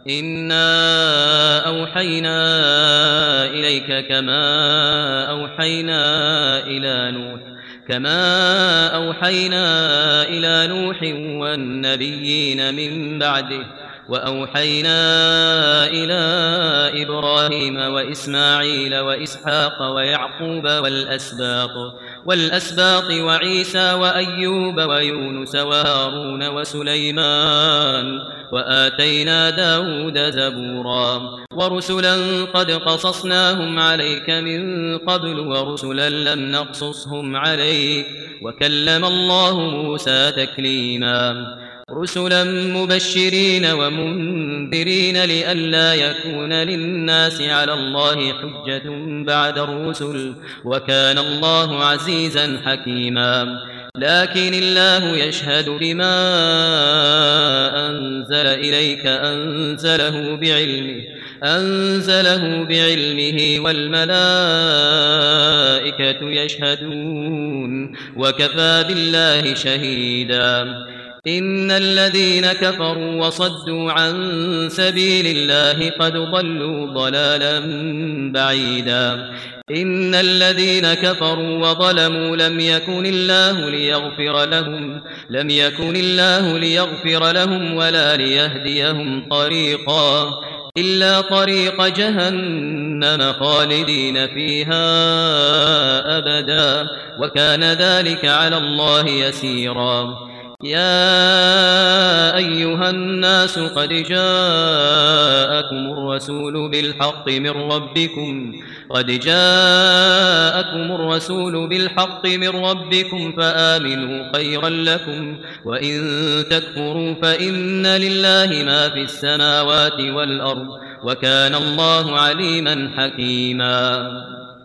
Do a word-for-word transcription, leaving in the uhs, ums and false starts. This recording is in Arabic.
إنا أوحينا إليك كما أوحينا إلى نوح كما أوحينا إلى نوح والنبيين من بعده وأوحينا إلى إبراهيم وإسماعيل وإسحاق ويعقوب والأسباط والأسباط وعيسى وأيوب ويونس وهارون وسليمان وآتينا داود زبورا ورسلا قد قصصناهم عليك من قبل ورسلا لم نقصصهم عليك وكلم الله موسى تكليما رسلا مبشرين ومنذرين لئلا يكون للناس على الله حجة بعد الرسل وكان الله عزيزا حكيما لكن الله يشهد بما أنزل إليك أنزله بعلمه أنزله بعلمه والملائكة يشهدون وكفى بالله شهيدا إن الذين كفروا وصدوا عن سبيل الله قد ضلوا ضلالا بعيدا إن الذين كفروا وظلموا لم يكن الله ليغفر لهم لم يكن الله ليغفر لهم ولا ليهديهم طريقا إلا طريق جهنم خالدين فيها أبدا وكان ذلك على الله يسيرا يا أيها الناس قد جاءكم الرسول بالحق من ربكم قد جاءكم الرسول بالحق من ربكم فآمنوا خيرا لكم وإن تكفروا فإن لله ما في السماوات والأرض وكان الله عليما حكيما